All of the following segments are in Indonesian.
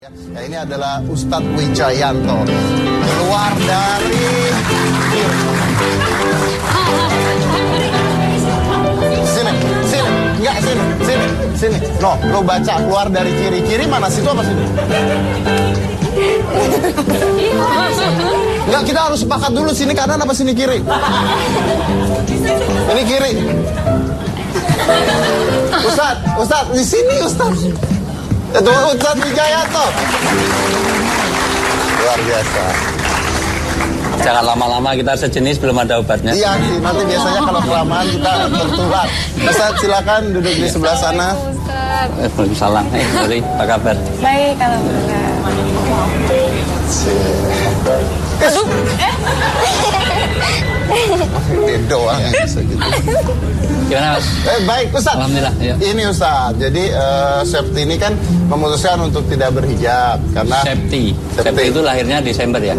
Ya, ini adalah Ustadz Wijayanto keluar dari sini. No, lo baca keluar dari kiri mana situ apa sini? Enggak, kita harus sepakat dulu sini kanan apa sini kiri. Ini kiri. Ustadz di sini Ustadz. Itu Ustadz Wijayanto. Luar biasa. Jangan lama-lama, kita sejenis belum ada obatnya. Iya sih, nanti biasanya kalau kelamaan kita tertular. Ustadz silakan duduk di sebelah sana. Waalaikumsalam. Beri, apa kabar? Baik, alhamdulillah. Aduh. Doang yang bisa gitu. Gimana Mas? Baik Ustadz. Alhamdulillah. Ya. Ini Ustadz, jadi Septi ini kan memutuskan untuk tidak berhijab karena Septi itu lahirnya Desember ya.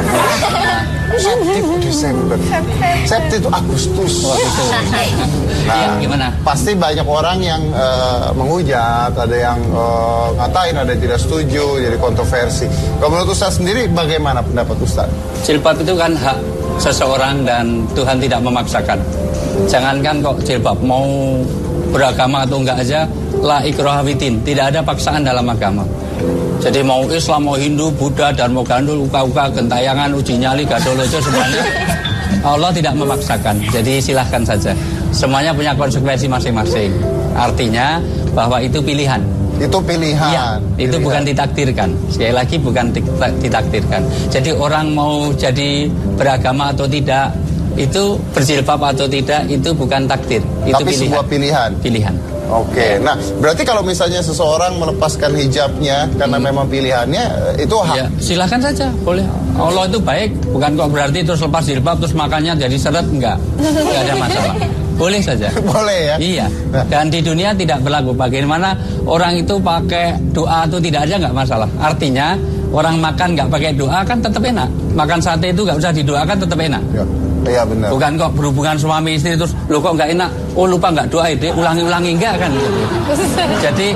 Septi Desember. Septi itu Agustus. Oh, itu. Nah, gimana? Pasti banyak orang yang menghujat, ada yang ngatain, ada yang tidak setuju, jadi kontroversi. Kalau menurut Ustadz sendiri, bagaimana pendapat Ustadz? Jilbab itu kan hak seseorang dan Tuhan tidak memaksakan. Jangankan kok jilbab, mau beragama atau enggak aja, la ikraha fiddin, tidak ada paksaan dalam agama. Jadi mau Islam, mau Hindu, Buddha, dan mau gandul, uka-uka, gentayangan, uji nyali, gadolojo, semuanya Allah tidak memaksakan. Jadi silahkan saja. Semuanya punya konsekuensi masing-masing. Artinya bahwa itu pilihan. Itu pilihan. Iya, itu bukan ditakdirkan. Sekali lagi bukan ditakdirkan. Jadi orang mau jadi beragama atau tidak, itu berjilbab atau tidak, itu bukan takdir. Itu tapi pilihan. Sebuah pilihan. Pilihan. Oke, nah berarti kalau misalnya seseorang melepaskan hijabnya karena memang pilihannya, itu hak. Ya, silahkan saja, boleh. Allah itu baik, bukan kok berarti terus lepas jilbab terus makannya jadi seret, enggak ada masalah. Boleh saja. Boleh ya. Iya. Dan di dunia tidak berlaku. Bagaimana orang itu pakai doa atau tidak aja nggak masalah. Artinya orang makan nggak pakai doa kan tetap enak. Makan sate itu nggak usah didoakan tetap enak. Ya. Iya benar. Bukan kok berhubungan suami istri terus lo kok nggak enak. Oh lupa nggak doa itu, ulangi-ulangi enggak kan gitu. Jadi,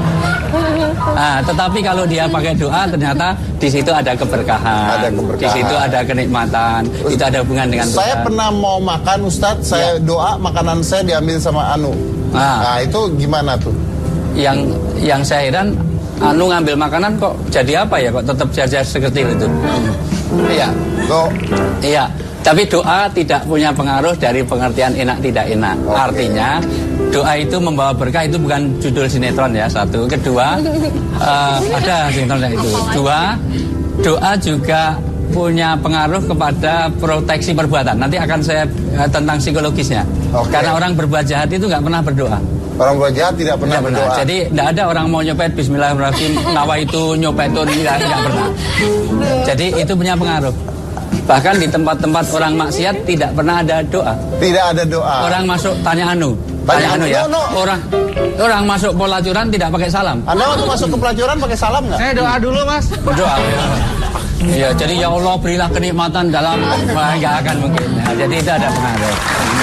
tetapi kalau dia pakai doa ternyata di situ ada keberkahan, di situ ada kenikmatan, itu ada hubungan dengan Tuhan. Saya pernah mau makan Ustadz, saya doa makanan saya diambil sama Anu. Nah itu gimana tuh? Yang saya heran, Anu ngambil makanan kok jadi apa ya? Kok tetap jajar sekecil itu? Iya. Iya. Tapi doa tidak punya pengaruh dari pengertian enak tidak enak. Okay. Artinya doa itu membawa berkah, itu bukan judul sinetron ya, satu. Kedua, ada sinetronnya itu. Dua, doa juga punya pengaruh kepada proteksi perbuatan. Nanti akan saya tentang psikologisnya. Okay. Karena orang berbuat jahat itu nggak pernah berdoa. Orang berbuat jahat tidak pernah berdoa. Jadi tidak ada orang mau nyopet Bismillahirrahmanirrahim, nawaitu nyopetun, tidak pernah. Jadi itu punya pengaruh. Bahkan di tempat-tempat orang maksiat tidak pernah ada doa. Tidak ada doa. Orang masuk tanya Anu ya. Orang masuk pelacuran tidak pakai salam. Anda waktu masuk ke pelacuran pakai salam nggak? Saya doa dulu Mas. Doa. Ya, jadi ya Allah berilah kenikmatan dalam, nggak akan mungkin. Nah, jadi itu ada pengaruh.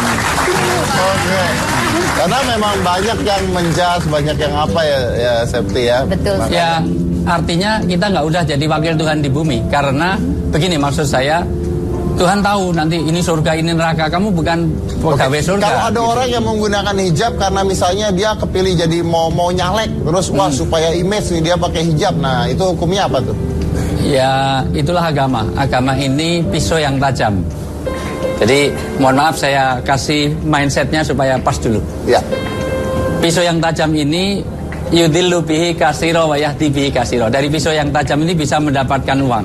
Oke. Karena memang banyak yang menjas, banyak yang apa ya Septi ya. Betul. Ya, artinya kita nggak udah jadi wakil Tuhan di bumi. Karena begini maksud saya, Tuhan tahu nanti ini surga, ini neraka. Kamu bukan pegawai surga. Kalau ada orang yang menggunakan hijab karena misalnya dia kepilih jadi mau nyalek, terus wah supaya image nih dia pakai hijab. Nah itu hukumnya apa tuh? Ya itulah agama. Agama ini pisau yang tajam. Jadi mohon maaf saya kasih mindsetnya supaya pas dulu. Ya. Pisau yang tajam ini yudillu bihi kasiro wa yahdi bihi kasiro. Dari pisau yang tajam ini bisa mendapatkan uang.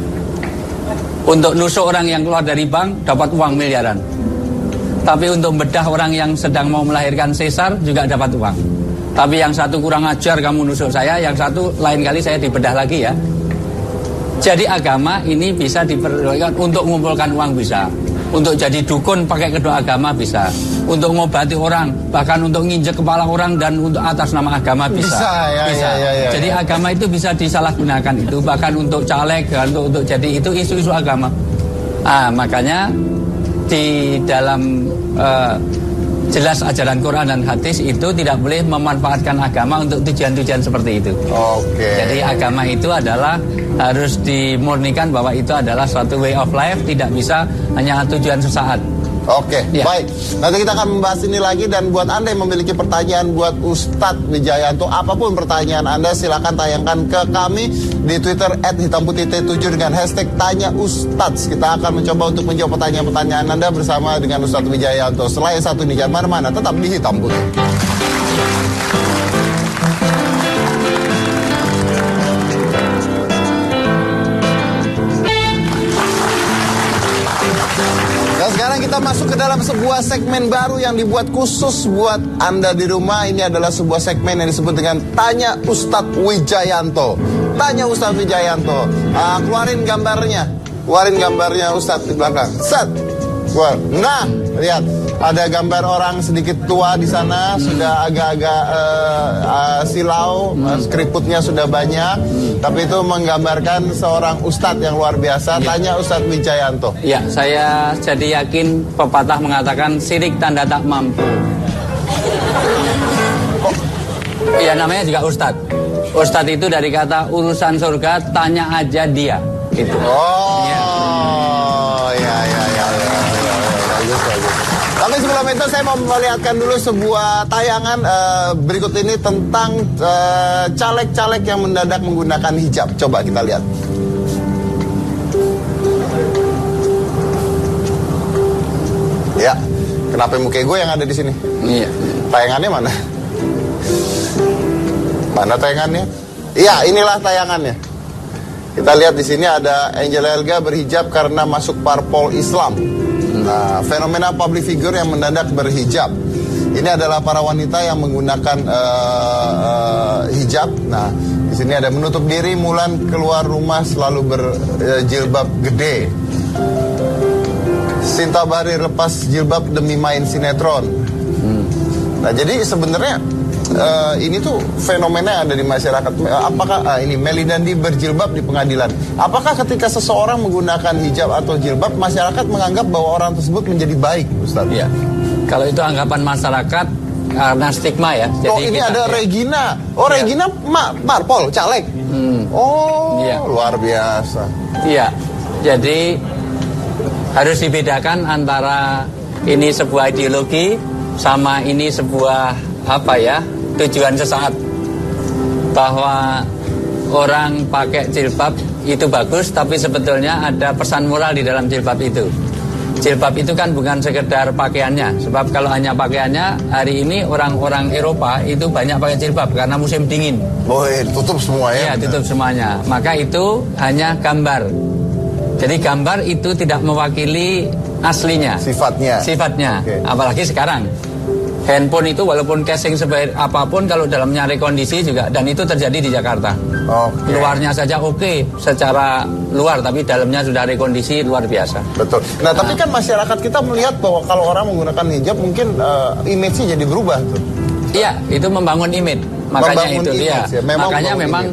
Untuk nusuk orang yang keluar dari bank dapat uang miliaran. Tapi untuk bedah orang yang sedang mau melahirkan sesar juga dapat uang. Tapi yang satu kurang ajar kamu nusuk saya, yang satu lain kali saya dibedah lagi ya. Jadi agama ini bisa diperlukan untuk mengumpulkan uang bisa. Untuk jadi dukun pakai kedua agama bisa. Untuk ngobati orang, bahkan untuk nginjek kepala orang dan untuk atas nama agama bisa. Bisa. Jadi agama itu bisa disalahgunakan itu, bahkan untuk caleg, untuk jadi itu isu-isu agama. Makanya di dalam jelas ajaran Quran dan hadis itu tidak boleh memanfaatkan agama untuk tujuan-tujuan seperti itu. Oke. Jadi agama itu adalah harus dimurnikan bahwa itu adalah suatu way of life, tidak bisa hanya tujuan sesaat. Oke, Ya. baik. Nanti kita akan membahas ini lagi, dan buat Anda yang memiliki pertanyaan buat Ustadz Wijayanto, apapun pertanyaan Anda, silakan tayangkan ke kami di Twitter @hitamputih7 dengan hashtag Tanya Ustadz. Kita akan mencoba untuk menjawab pertanyaan-pertanyaan Anda bersama dengan Ustadz Wijayanto. Setelah yang satu ini, jangan mana-mana, tetap di Hitam Putih. Dan sekarang kita masuk ke dalam sebuah segmen baru yang dibuat khusus buat Anda di rumah. Ini adalah sebuah segmen yang disebut dengan Tanya Ustadz Wijayanto. Tanya Ustadz Wijayanto. Keluarin gambarnya. Keluarin gambarnya Ustadz di belakang. Set. Keluar. Nah, lihat. Ada gambar orang sedikit tua di sana, sudah agak-agak silau, keriputnya sudah banyak, tapi itu menggambarkan seorang ustadz yang luar biasa. Tanya Ustadz Wijayanto. Ya, saya jadi yakin pepatah mengatakan sirik tanda tak mampu. Iya, namanya juga ustadz. Ustadz itu dari kata urusan surga, tanya aja dia. Gitu. Oh, Ya. Bagus. Tapi sebelum itu saya mau melihatkan dulu sebuah tayangan berikut ini tentang caleg-caleg yang mendadak menggunakan hijab. Coba kita lihat. Ya, kenapa muka gue yang ada di sini? Iya. Tayangannya mana? Mana tayangannya? Iya, inilah tayangannya. Kita lihat di sini ada Angel Elga berhijab karena masuk parpol Islam. Nah, fenomena public figure yang mendadak berhijab. Ini adalah para wanita yang menggunakan hijab. Nah, di sini ada menutup diri, Mulan keluar rumah selalu berjilbab gede. Sinta Bahri lepas jilbab demi main sinetron. Nah, jadi sebenarnya ini tuh fenomena yang ada di masyarakat. Apakah ini Meli Dandi berjilbab di pengadilan? Apakah ketika seseorang menggunakan hijab atau jilbab, masyarakat menganggap bahwa orang tersebut menjadi baik, Ustaz? Iya. Kalau itu anggapan masyarakat karena stigma ya. Jadi ini kita, ada ya. Regina. Oh, Ya. Regina parpol, caleg. Oh, Iya. luar biasa. Iya. Jadi harus dibedakan antara ini sebuah ideologi sama ini sebuah tujuan sesaat. Bahwa orang pakai jilbab itu bagus, tapi sebetulnya ada pesan moral di dalam jilbab itu. Jilbab itu kan bukan sekedar pakaiannya, sebab kalau hanya pakaiannya, hari ini orang-orang Eropa itu banyak pakai jilbab karena musim dingin. Oh, tutup semua ya? Iya, tutup semuanya. Maka itu hanya gambar. Jadi gambar itu tidak mewakili aslinya. Sifatnya. Okay. Apalagi sekarang. Handphone itu walaupun casing sebaik apapun, kalau dalamnya rekondisi juga, dan itu terjadi di Jakarta. Okay. Luarnya saja oke, secara luar, tapi dalamnya sudah rekondisi luar biasa. Betul. Nah, tapi kan masyarakat kita melihat bahwa kalau orang menggunakan hijab mungkin image-nya jadi berubah tuh. Iya, itu membangun image. Makanya Membangun itu image, ya. Makanya memang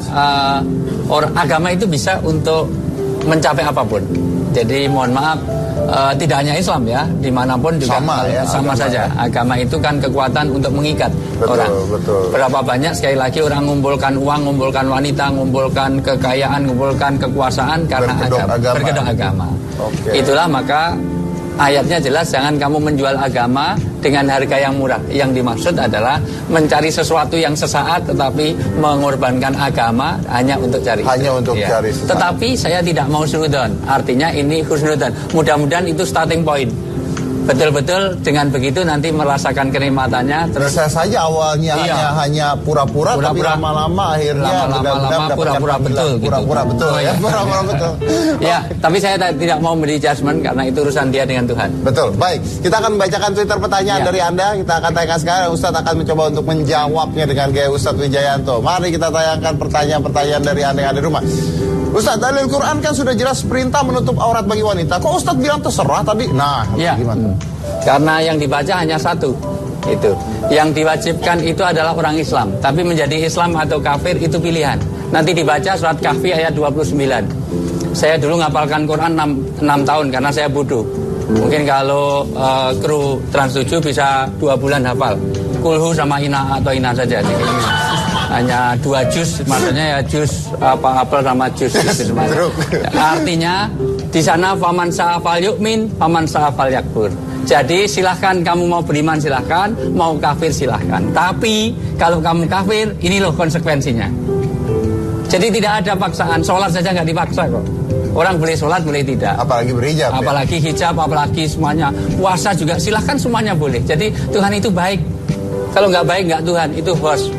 agama itu bisa untuk mencapai apapun. Jadi mohon maaf, tidak hanya Islam ya, dimanapun juga sama saja. Agama itu kan kekuatan untuk mengikat orang. Betul. Berapa banyak sekali lagi orang mengumpulkan uang, mengumpulkan wanita, mengumpulkan kekayaan, mengumpulkan kekuasaan karena berkedok agama. Okay. Itulah maka ayatnya jelas, jangan kamu menjual agama dengan harga yang murah. Yang dimaksud adalah mencari sesuatu yang sesaat, tetapi mengorbankan agama hanya untuk cari. Cari sesaat. Tetapi saya tidak mau husnudon. Artinya ini husnudon. Mudah-mudahan itu starting point. Betul-betul dengan begitu nanti merasakan kenikmatannya. Terus bisa saja awalnya hanya pura-pura, tapi lama-lama akhirnya pura-pura betul. Pura-pura betul ya. Pura-pura betul. Ya, tapi saya tidak mau memberi judgement karena itu urusan dia dengan Tuhan. Betul. Baik, kita akan membacakan Twitter pertanyaan dari Anda. Kita akan tayangkan sekarang. Ustadz akan mencoba untuk menjawabnya dengan gaya Ustadz Wijayanto. Mari kita tayangkan pertanyaan-pertanyaan dari Anda yang ada di rumah. Ustadz, dalil Quran kan sudah jelas perintah menutup aurat bagi wanita. Kok Ustadz bilang terserah tadi? Nah, gimana? Karena yang dibaca hanya satu. Itu. Yang diwajibkan itu adalah orang Islam. Tapi menjadi Islam atau kafir itu pilihan. Nanti dibaca surat Kahfi ayat 29. Saya dulu ngapalkan Quran 6 tahun karena saya bodoh. Mungkin kalau kru Trans 7 bisa 2 bulan hafal. Kulhu sama Ina atau Ina saja. Jadi, hanya 2 juz, maksudnya ya juz apel sama juz gitu semuanya. Artinya di sana faman sa'afal yu'min, faman sa'afal yakfur. Jadi silahkan kamu mau beriman silahkan, mau kafir silahkan. Tapi kalau kamu kafir, ini loh konsekuensinya. Jadi tidak ada paksaan, sholat saja nggak dipaksa kok. Orang boleh sholat, boleh tidak. Apalagi berhijab. Apalagi hijab, apalagi semuanya. Puasa juga silahkan semuanya boleh. Jadi Tuhan itu baik. Kalau nggak baik nggak Tuhan, itu host.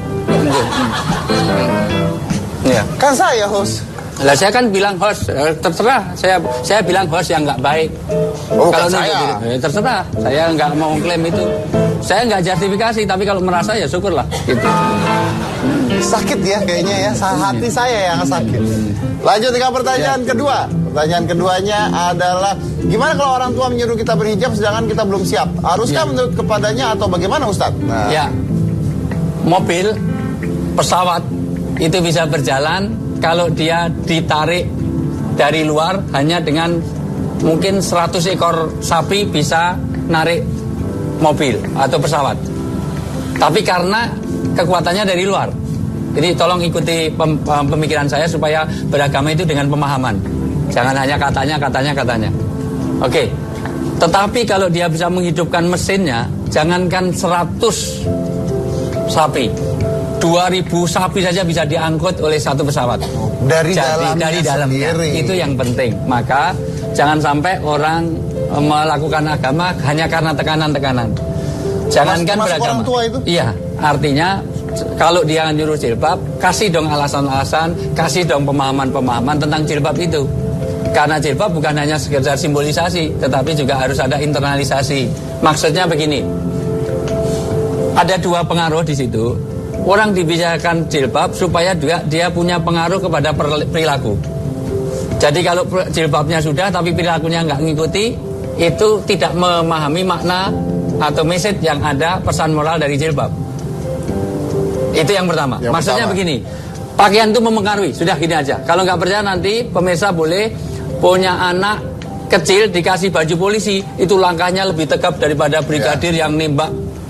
Ya. Kan saya host. Lah saya kan bilang host, terserah. Saya bilang host yang nggak baik. Oh, kalau saya. Terserah. Saya nggak mau klaim itu. Saya nggak justifikasi, tapi kalau merasa ya syukurlah. Gitu. Sakit ya kayaknya ya, hati saya yang sakit. Lanjut ke pertanyaan kedua. Pertanyaan keduanya adalah, gimana kalau orang tua menyuruh kita berhijab sedangkan kita belum siap? Haruskah menurut kepadanya atau bagaimana Ustadz? Nah. Ya, mobil, pesawat itu bisa berjalan kalau dia ditarik dari luar hanya dengan mungkin 100 ekor sapi bisa narik mobil atau pesawat. Tapi karena kekuatannya dari luar. Jadi tolong ikuti pemikiran saya supaya beragama itu dengan pemahaman. Jangan hanya katanya. Oke. Tetapi kalau dia bisa menghidupkan mesinnya, jangankan 100 sapi, 2000 sapi saja bisa diangkut oleh satu pesawat. Dari dalamnya sendiri. Itu yang penting. Maka jangan sampai orang melakukan agama hanya karena tekanan-tekanan. Jangankan beragama. Orang tua itu? Iya, artinya kalau dia nyuruh jilbab, kasih dong alasan-alasan, kasih dong pemahaman-pemahaman tentang jilbab itu. Karena jilbab bukan hanya sekedar simbolisasi, tetapi juga harus ada internalisasi. Maksudnya begini, ada 2 pengaruh di situ. Orang dibiasakan jilbab supaya juga dia punya pengaruh kepada perilaku. Jadi kalau jilbabnya sudah tapi perilakunya nggak ngikuti, itu tidak memahami makna atau message yang ada, pesan moral dari jilbab. Itu yang pertama. Maksudnya begini, pakaian itu mempengaruhi. Sudah gini aja. Kalau nggak percaya nanti pemirsa boleh punya anak kecil dikasih baju polisi, itu langkahnya lebih tegap daripada brigadir yang nembak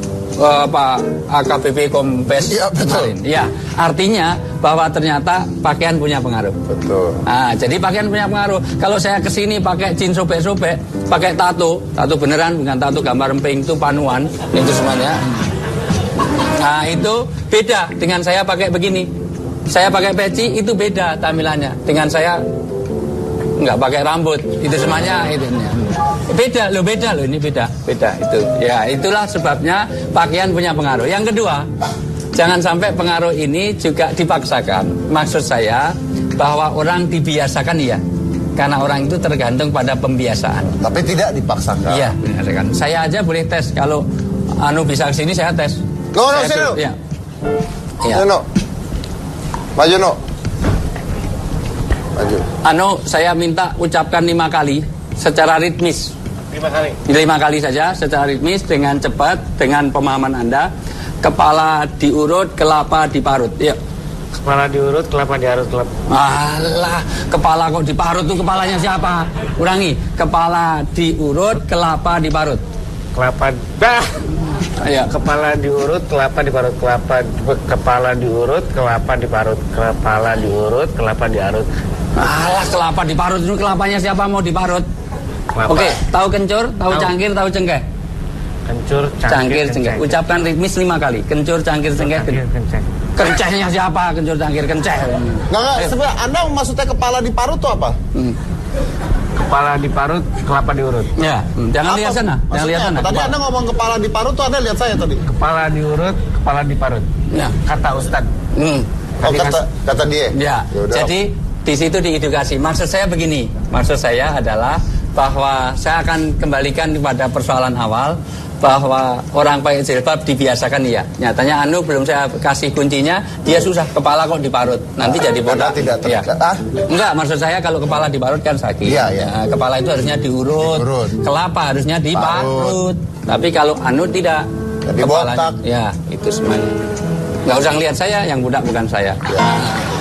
AKBP Kompes kemarin. Ya, artinya bahwa ternyata pakaian punya pengaruh. Betul. Nah, jadi pakaian punya pengaruh. Kalau saya kesini pakai jeans sobek-sobek, pakai tato beneran, bukan tato gambar emping, itu panuan, itu semuanya. Nah, itu beda dengan saya pakai begini. Saya pakai peci, itu beda tampilannya. Dengan saya nggak pakai rambut, itu semuanya itu. Beda loh ini beda itu. Ya, itulah sebabnya pakaian punya pengaruh. Yang kedua, jangan sampai pengaruh ini juga dipaksakan. Maksud saya bahwa orang dibiasakan iya. Karena orang itu tergantung pada pembiasaan. Tapi tidak dipaksakan. Iya, benar. Saya aja boleh tes. Kalau bisa ke sini saya tes. Sini. Ya. No. Maju, no. Maju. Saya minta ucapkan 5 kali secara ritmis. 5 kali. 5 kali saja secara ritmis dengan cepat, dengan pemahaman Anda. Kepala diurut, kelapa diparut. Yuk. Kepala diurut, kelapa diarut, kelapa. Alah, kepala kok diparut tuh kepalanya siapa? Ulangi. Kepala diurut, kelapa diparut. Kelapa dah. Ya. Kepala diurut, kelapa diparut, kepala diurut, kelapa diparut, kepala diurut, kelapa diarut. Alah, kelapa diparut itu kelapanya siapa mau diparut? Kelapa. Oke, tahu kencur, tahu cangkir, tahu cengkeh. Kencur, Cangkir, cengkeh. Ucapkan ritmis 5 kali. Kencur, cangkir, cengkeh. Kencehnya siapa? Kencur, cangkir, kenceh. Nggak. Sebenarnya Anda maksudnya kepala diparut itu apa? Kepala diparut, kelapa diurut. Ya, jangan lihat sana. Jangan lihat sana. Tadi Anda ngomong kepala diparut tuh Anda lihat saya tadi. Kepala diurut, kepala diparut. Ya. Kata Ustadz. Oh, kata dia. Ya. Yaudah. Jadi di situ diedukasi. Maksud saya begini. Maksud saya adalah bahwa saya akan kembalikan kepada persoalan awal bahwa orang pakai jilbab dibiasakan iya. Nyatanya belum saya kasih kuncinya, dia susah kepala kok diparut. Nanti jadi bodoh. Tidak ya. Enggak, maksud saya kalau kepala diparut kan sakit. Iya. Nah, kepala itu harusnya diurut. Kelapa harusnya diparut. Tapi kalau tidak. Jadi botak. Ya, itu semuanya. Enggak usah ngelihat saya, yang budak bukan saya. Ya.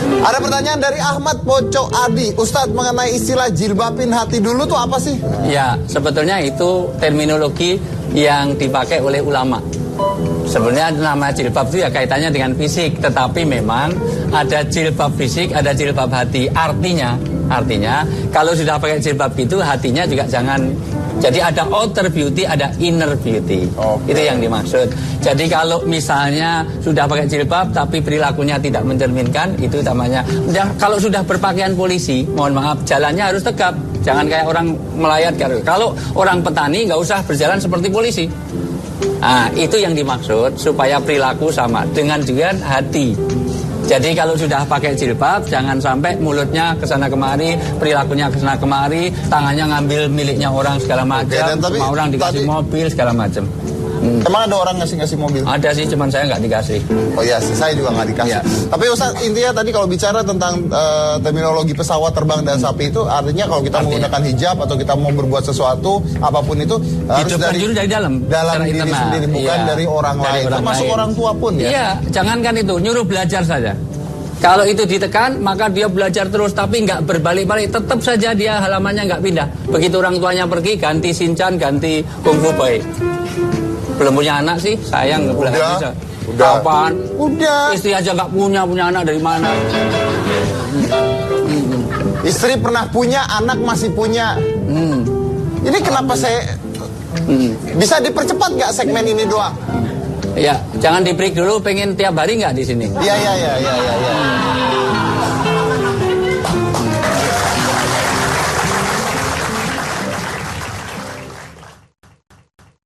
Ada pertanyaan dari Ahmad Poco Adi. Ustadz, mengenai istilah jilbabin hati dulu tuh apa sih? Ya, sebetulnya itu terminologi yang dipakai oleh ulama. Sebenarnya nama jilbab itu ya kaitannya dengan fisik, tetapi memang ada jilbab fisik, ada jilbab hati. Artinya kalau sudah pakai jilbab itu hatinya juga jangan. Jadi ada outer beauty, ada inner beauty. Oke. Itu yang dimaksud. Jadi kalau misalnya sudah pakai jilbab tapi perilakunya tidak mencerminkan, itu namanya. Kalau sudah berpakaian polisi, mohon maaf, jalannya harus tegap. Jangan kayak orang melayat. Kalau orang petani nggak usah berjalan seperti polisi. Nah, itu yang dimaksud supaya perilaku sama dengan hati. Jadi kalau sudah pakai jilbab, jangan sampai mulutnya kesana kemari, perilakunya kesana kemari, tangannya ngambil miliknya orang segala macam, sama orang dikasih mobil segala macam. Emang ada orang ngasih mobil? Ada sih, cuman saya nggak dikasih. Oh iya sih, saya juga nggak dikasih. Ya. Tapi Ustaz, intinya tadi kalau bicara tentang terminologi pesawat terbang dan sapi itu, artinya kalau kita menggunakan hijab atau kita mau berbuat sesuatu, apapun itu harus dari dalam diri sendiri, bukan dari orang lain. Termasuk orang tua pun ya. Iya, jangankan itu, nyuruh belajar saja. Kalau itu ditekan, maka dia belajar terus, tapi nggak berbalik-balik, tetap saja dia halamannya nggak pindah. Begitu orang tuanya pergi, ganti Shinchan, ganti Kung Fu Boy. Belum punya anak sih, sayang nggak boleh bisa. Udah. Kapan? Udah. Istri aja nggak punya anak dari mana? Istri pernah punya, anak masih punya. Ini kenapa saya bisa dipercepat nggak segmen ini doang? Ya, jangan di break dulu. Pengen tiap hari nggak di sini? Iya.